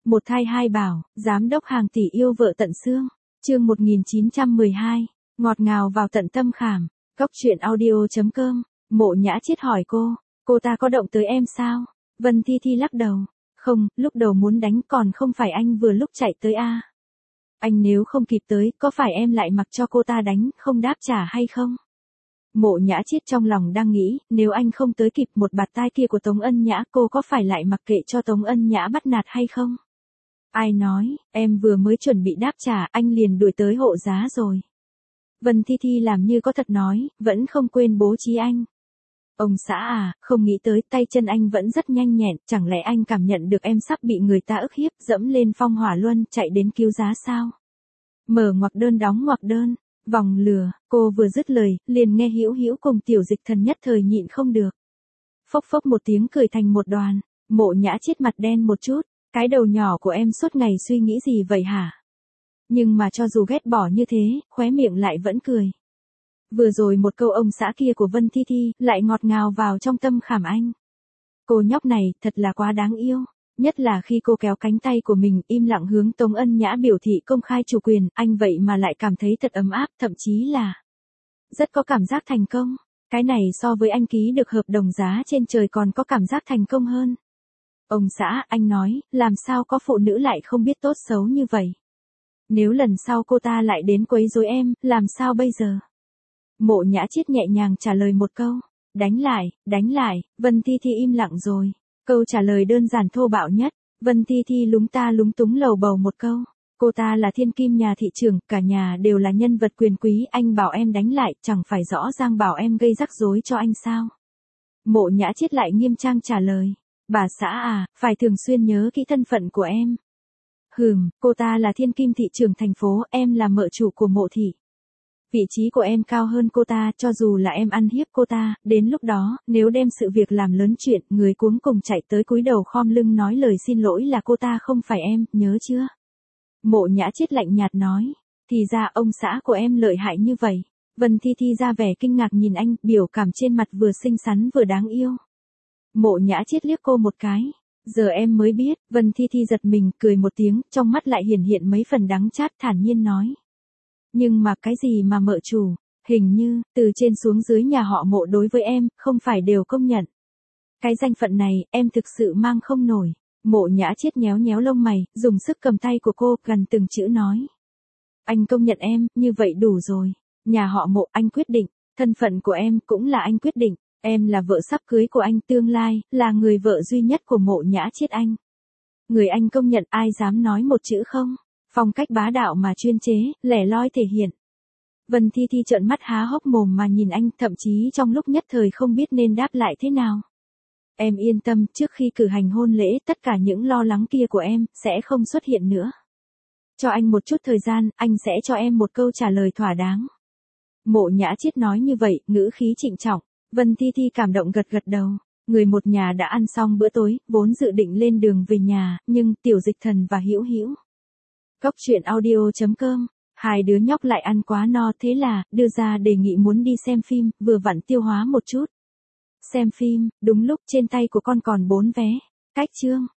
Một thai hai bảo, giám đốc hàng tỷ yêu vợ tận xương. Chương 1912, ngọt ngào vào tận tâm khảm. Góc truyện audio.com. Mộ Nhã Chiết hỏi cô ta có động tới em sao? Vân Thi Thi lắc đầu. Không, lúc đầu muốn đánh còn không phải anh vừa lúc chạy tới à? Anh nếu không kịp tới, có phải em lại mặc cho cô ta đánh, không đáp trả hay không? Mộ Nhã Chiết trong lòng đang nghĩ, nếu anh không tới kịp một bạt tai kia của Tống Ân Nhã, cô có phải lại mặc kệ cho Tống Ân Nhã bắt nạt hay không? Ai nói, em vừa mới chuẩn bị đáp trả, anh liền đuổi tới hộ giá rồi. Vân Thi Thi làm như có thật nói, vẫn không quên bố trí anh. Ông xã à, không nghĩ tới tay chân anh vẫn rất nhanh nhẹn, chẳng lẽ anh cảm nhận được em sắp bị người ta ức hiếp, dẫm lên phong hỏa luân, chạy đến cứu giá sao? Mở ngoặc đơn đóng ngoặc đơn, vòng lừa, cô vừa dứt lời, liền nghe Hữu Hữu cùng Tiểu Dịch Thần nhất thời nhịn không được. Phốc phốc một tiếng cười thành một đoàn, Mộ Nhã Chiết mặt đen một chút, cái đầu nhỏ của em suốt ngày suy nghĩ gì vậy hả? Nhưng mà cho dù ghét bỏ như thế, khóe miệng lại vẫn cười. Vừa rồi một câu ông xã kia của Vân Thi Thi, lại ngọt ngào vào trong tâm khảm anh. Cô nhóc này, thật là quá đáng yêu. Nhất là khi cô kéo cánh tay của mình, im lặng hướng Tống Ân Nhã biểu thị công khai chủ quyền, anh vậy mà lại cảm thấy thật ấm áp, thậm chí là rất có cảm giác thành công. Cái này so với anh ký được hợp đồng giá trên trời còn có cảm giác thành công hơn. Ông xã, anh nói, làm sao có phụ nữ lại không biết tốt xấu như vậy? Nếu lần sau cô ta lại đến quấy rối em, làm sao bây giờ? Mộ Nhã Chiết nhẹ nhàng trả lời một câu. Đánh lại, Vân Thi Thi im lặng rồi. Câu trả lời đơn giản thô bạo nhất. Vân Thi Thi lúng ta lúng túng lầu bầu một câu. Cô ta là thiên kim nhà thị trưởng, cả nhà đều là nhân vật quyền quý, anh bảo em đánh lại, chẳng phải rõ ràng bảo em gây rắc rối cho anh sao? Mộ Nhã Chiết lại nghiêm trang trả lời. Bà xã à, phải thường xuyên nhớ kỹ thân phận của em. Cô ta là thiên kim thị trưởng thành phố, em là mợ chủ của Mộ thị. Vị trí của em cao hơn cô ta, cho dù là em ăn hiếp cô ta, đến lúc đó, nếu đem sự việc làm lớn chuyện, người cuống cùng chạy tới cúi đầu khom lưng nói lời xin lỗi là cô ta không phải em, nhớ chưa? Mộ Nhã Chiết lạnh nhạt nói, thì ra ông xã của em lợi hại như vậy. Vân Thi Thi ra vẻ kinh ngạc nhìn anh, biểu cảm trên mặt vừa xinh xắn vừa đáng yêu. Mộ Nhã Chiết liếc cô một cái. Giờ em mới biết, Vân Thi Thi giật mình, cười một tiếng, trong mắt lại hiển hiện mấy phần đắng chát, thản nhiên nói. Nhưng mà cái gì mà mợ chủ, hình như, từ trên xuống dưới nhà họ Mộ đối với em, không phải đều công nhận. Cái danh phận này, em thực sự mang không nổi. Mộ Nhã Chiết nhéo nhéo lông mày, dùng sức cầm tay của cô, gần từng chữ nói. Anh công nhận em, như vậy đủ rồi. Nhà họ Mộ, anh quyết định. Thân phận của em, cũng là anh quyết định. Em là vợ sắp cưới của anh, tương lai, là người vợ duy nhất của Mộ Nhã Chiết anh. Người anh công nhận, ai dám nói một chữ không? Phong cách bá đạo mà chuyên chế, lẻ loi thể hiện. Vân Thi Thi trợn mắt há hốc mồm mà nhìn anh, thậm chí trong lúc nhất thời không biết nên đáp lại thế nào. Em yên tâm, trước khi cử hành hôn lễ, tất cả những lo lắng kia của em, sẽ không xuất hiện nữa. Cho anh một chút thời gian, anh sẽ cho em một câu trả lời thỏa đáng. Mộ Nhã Chiết nói như vậy, ngữ khí trịnh trọng. Vân Thi Thi cảm động gật gật đầu. Người một nhà đã ăn xong bữa tối, vốn dự định lên đường về nhà, nhưng Tiểu Dịch Thần và Hữu Hữu. Góc truyện audio.com. Hai đứa nhóc lại ăn quá no, thế là đưa ra đề nghị muốn đi xem phim, vừa vặn tiêu hóa một chút. Xem phim, đúng lúc trên tay của con còn 4 vé. Cách chương.